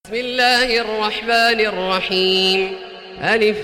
بسم الله الرحمن الرحيم. ألف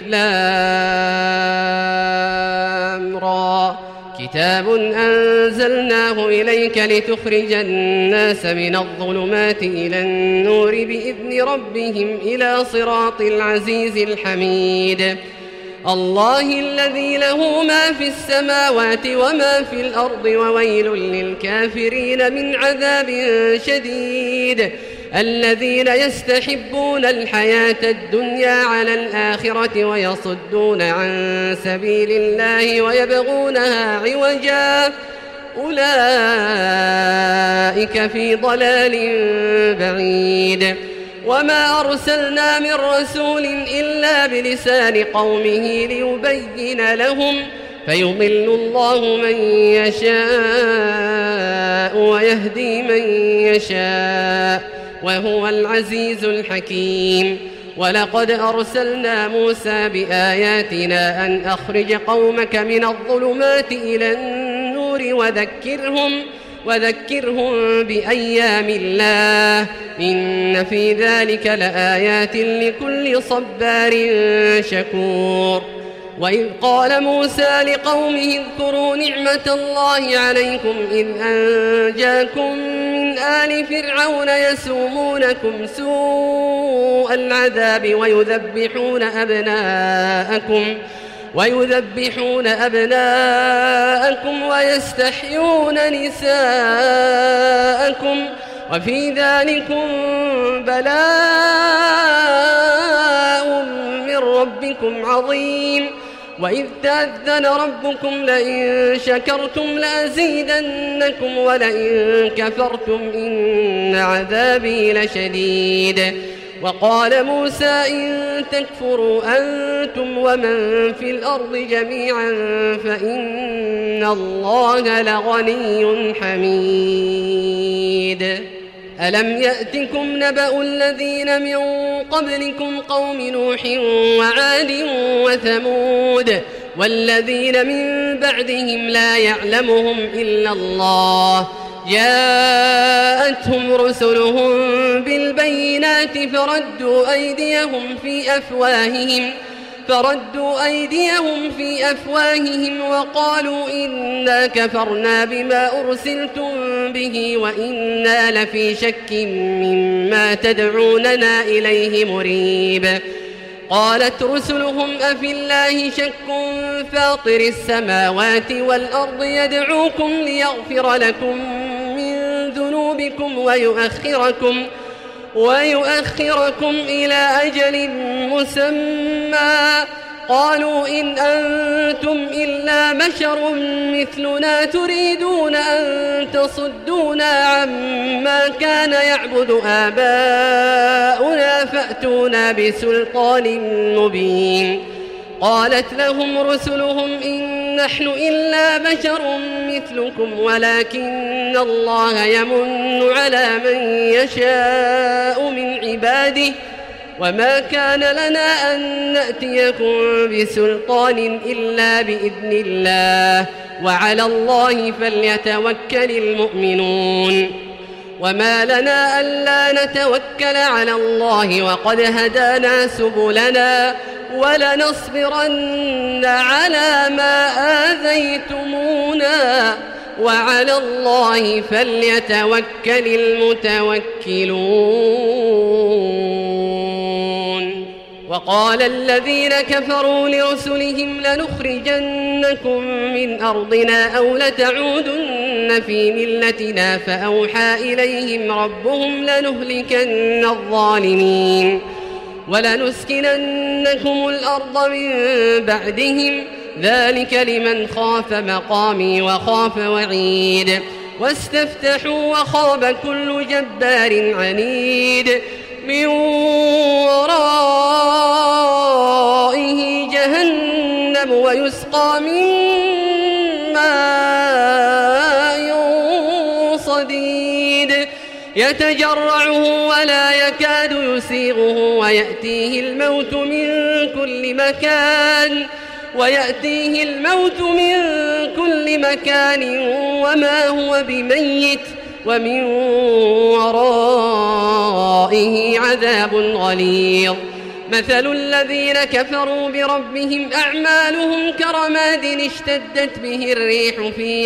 لام را. كتاب أنزلناه إليك لتخرج الناس من الظلمات إلى النور بإذن ربهم إلى صراط العزيز الحميد. الله الذي له ما في السماوات وما في الأرض وويل للكافرين من عذاب شديد. الذين يستحبون الحياة الدنيا على الآخرة ويصدون عن سبيل الله ويبغونها عوجا أولئك في ضلال بعيد. وما أرسلنا من رسول إلا بلسان قومه ليبين لهم فيضل الله من يشاء ويهدي من يشاء وهو العزيز الحكيم. ولقد أرسلنا موسى بآياتنا أن أخرج قومك من الظلمات إلى النور وذكرهم بأيام الله إن في ذلك لآيات لكل صبار شكور. وإذ قال موسى لقومه اذكروا نعمة الله عليكم إذ أنجاكم من آل فرعون يسومونكم سوء العذاب ويذبحون أبناءكم ويستحيون نساءكم وفي ذلكم بلاء من ربكم عظيم. وإذ تأذن ربكم لئن شكرتم لأزيدنكم ولئن كفرتم إن عذابي لشديد. وقال موسى إن تكفروا أنتم ومن في الأرض جميعا فإن الله لغني حميد. ألم يأتكم نبأ الذين من قبلكم قوم نوح وعاد وثمود والذين من بعدهم لا يعلمهم إلا الله جاءتهم رسلهم بالبينات فردوا أيديهم في أفواههم وقالوا إنا كفرنا بما أرسلتم به وإنا لفي شك مما تدعوننا إليه مريب. قالت رسلهم أفي الله شك فاطر السماوات والأرض يدعوكم ليغفر لكم من ذنوبكم ويؤخركم إلى أجل مسمى. قالوا إن أنتم إلا بشر مثلنا تريدون أن تصدونا عما كان يعبد آباؤنا فأتونا بسلطان مبين. قالت لهم رسلهم إن نحن إلا بشر مثلكم ولكن الله يمن على من يشاء من عباده وما كان لنا أن نأتيكم بسلطان إلا بإذن الله وعلى الله فليتوكل المؤمنون. وما لنا ألا نتوكل على الله وقد هدانا سبلنا ولنصبرن على ما آذيتمونا وعلى الله فليتوكل المتوكلون. وقال الذين كفروا لرسلهم لنخرجنكم من أرضنا أو لتعودن في ملتنا فأوحى إليهم ربهم لنهلكن الظالمين ولنسكننكم الأرض من بعدهم ذلك لمن خاف مقامي وخاف وعيد. واستفتحوا وخاب كل جبار عنيد من ورائه جهنم ويسقى من ماء صديد يتجرعه ولا يكاد يسيغه ويأتيه الموت من كل مكان وما هو بميت ومن ورائه عذاب غليظ. مثل الذين كفروا بربهم أعمالهم كرماد اشتدت به الريح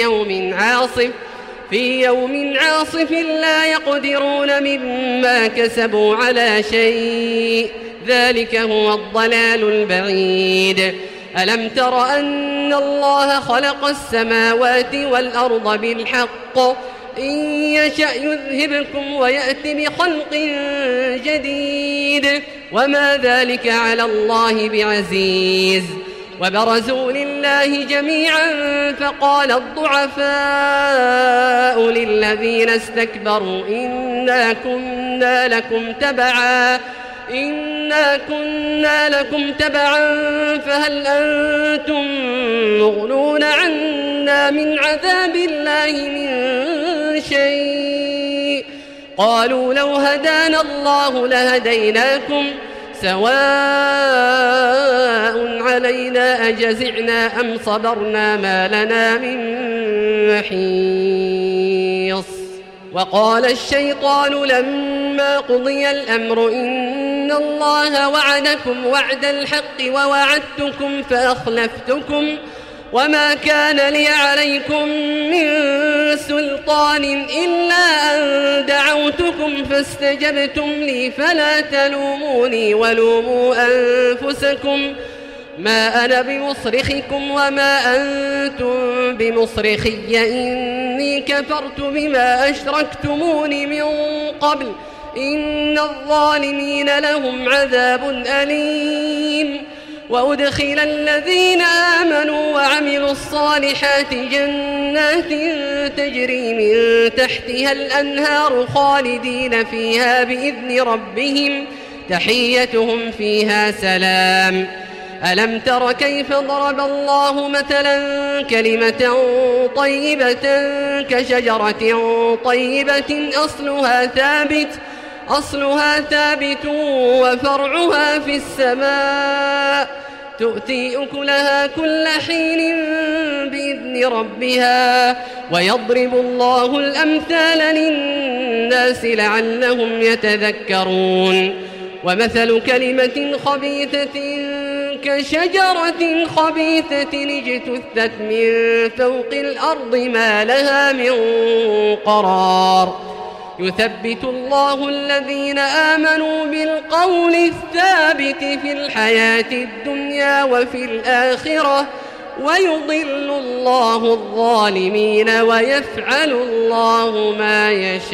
في يوم عاصف لا يقدرون مما كسبوا على شيء، ذلك هو الضلال البعيد. ألم تر أن الله خلق السماوات والأرض بالحق إن يشأ يذهبكم ويأتي بخلق جديد وما ذلك على الله بعزيز. وبرزوا لله جميعا فقال الضعفاء للذين استكبروا إنا كنا لكم تبعا فهل أنتم مغنون عنا من عذاب الله من شيء؟ قالوا لو هدانا الله لهديناكم سواء علينا أجزعنا أم صبرنا ما لنا من محيص. وقال الشيطان لما قضي الأمر إن الله وعدكم وعد الحق ووعدتكم فأخلفتكم وما كان لي عليكم من سلطان إلا أن دعوتكم فاستجبتم لي فلا تلوموني ولوموا أنفسكم ما أنا بمصرخكم وما أنتم بمصرخي إني كفرت بما أشركتمون من قبل إن الظالمين لهم عذاب أليم. وأدخل الذين آمنوا وعملوا الصالحات جنات تجري من تحتها الأنهار خالدين فيها بإذن ربهم تحيتهم فيها سلام. ألم تر كيف ضرب الله مثلا كلمة طيبة كشجرة طيبة أصلها ثابت وفرعها في السماء تؤتي أكلها كل حين بإذن ربها ويضرب الله الأمثال للناس لعلهم يتذكرون. ومثل كلمة خبيثة كشجرة خبيثة اجتثت من فوق الأرض ما لها من قرار يثبت الله الذين آمنوا بالقول الثابت في الحياة الدنيا وفي الآخرة ويضل الله الظالمين ويفعل الله ما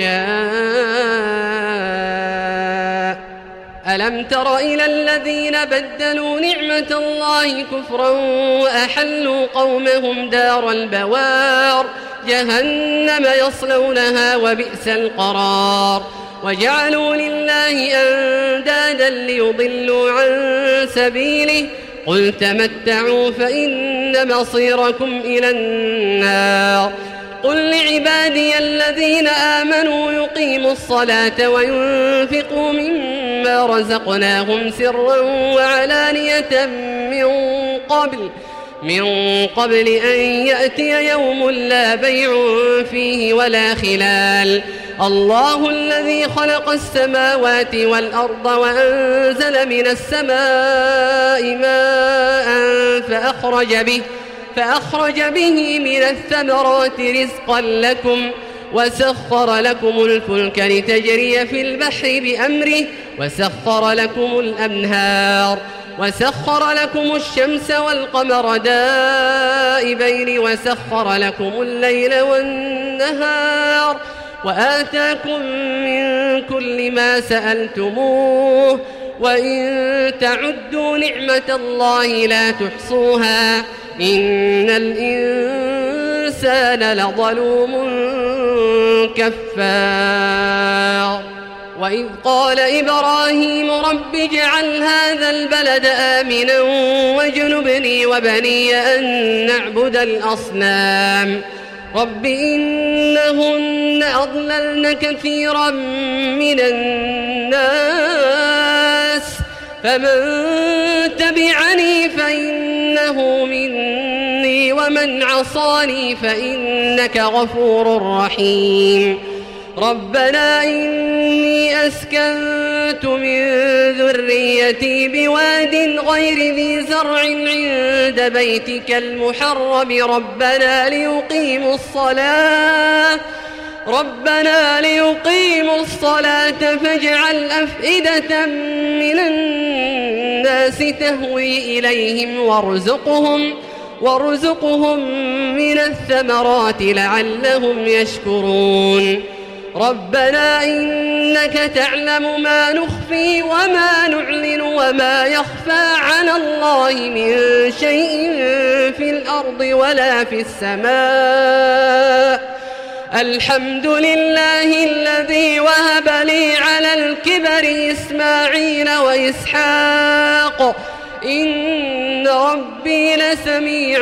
يشاء. ألم تر إلى الذين بدلوا نعمة الله كفرا وأحلوا قومهم دار البوار جهنم يصلونها وبئس القرار. وجعلوا لله أندادا ليضلوا عن سبيله قل تمتعوا فإن مصيركم إلى النار. قل لعبادي الذين آمنوا يقيموا الصلاة وينفقوا مما رزقناهم سرا وعلانية من قبل أن يأتي يوم لا بيع فيه ولا خلال. الله الذي خلق السماوات والأرض وأنزل من السماء ماء فأخرج به من الثمرات رزقا لكم وسخر لكم الفلك لتجري في البحر بأمره وسخر لكم الأنهار وسخر لكم الشمس والقمر دائبين وسخر لكم الليل والنهار وآتاكم من كل ما سألتموه وإن تعدوا نعمة الله لا تحصوها إن الإنسان لظلوم كفار. وإذ قال إبراهيم رب اجعل هذا البلد آمنا واجنبني وبني أن نعبد الأصنام رب إنهن أضللن كثيرا من الناس فمن تبعني فإنه مني ومن عصاني فإنك غفور رحيم. ربنا إني أسكنت من ذريتي بواد غير ذي زرع عند بيتك المحرم ربنا ليقيموا الصلاة فاجعل أفئدة من الناس تهوي إليهم وارزقهم من الثمرات لعلهم يشكرون ربنا إنك تعلم ما نخفي وما نعلن وما يخفى على الله من شيء في الأرض ولا في السماء الحمد لله الذي وهب لي على الكبر إسماعيل وإسحاق إن ربي لسميع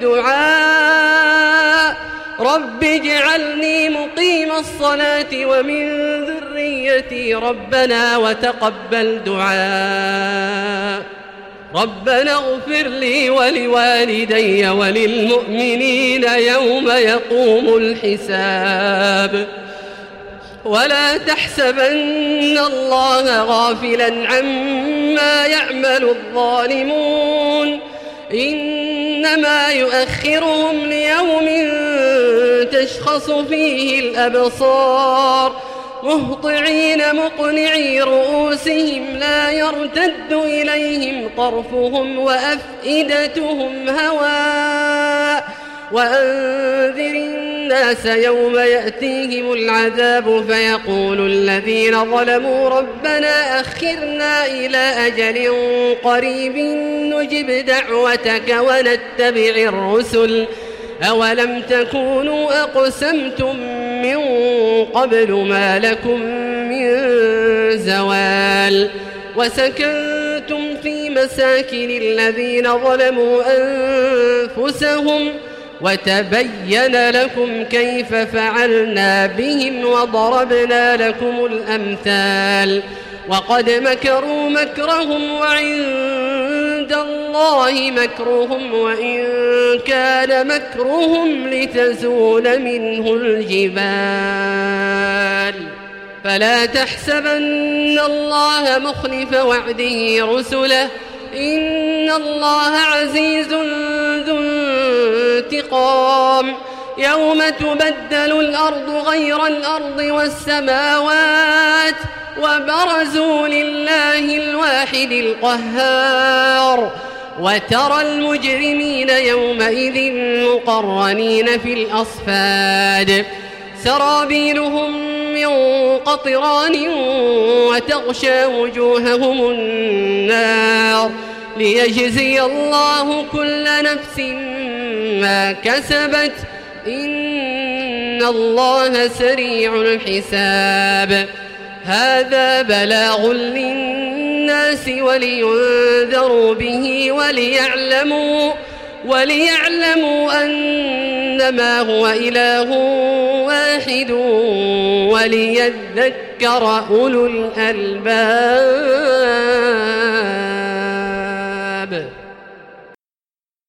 الدعاء رب اجعلني مقيم الصلاة ومن ذريتي ربنا وتقبل دعاء ربنا اغفر لي ولوالدي وللمؤمنين يوم يقوم الحساب ولا تحسبن الله غافلا عما يعمل الظالمون إنما يؤخرهم ليوم تشخص فيه الأبصار مهطعين مقنعي رؤوسهم لا يرتد إليهم طرفهم وأفئدتهم هواء وأنذر الناس يوم يأتيهم العذاب فيقول الذين ظلموا ربنا أخرنا إلى أجل قريب نجب دعوتك ونتبع الرسل أولم تكونوا أقسمتم من قبل ما لكم من زوال وسكنتم في مساكن الذين ظلموا أنفسهم وتبين لكم كيف فعلنا بهم وضربنا لكم الأمثال وقد مكروا مكرهم وعند الله مكرهم وإن كان مكرهم لتزول منه الجبال فلا تحسبن الله مخلف وعده رسله إن الله عزيز ذو انتقام يوم تبدل الأرض غير الأرض والسماوات وبرزوا لله الواحد القهار وترى المجرمين يومئذ مقرنين في الأصفاد سرابيلهم من قطران وتغشى وجوههم النار ليجزي الله كل نفس ما كسبت إن الله سريع الحساب هذا بلاغ للناس ولينذروا به وليعلموا أنما هو إله واحد وليذكر أولو الألباب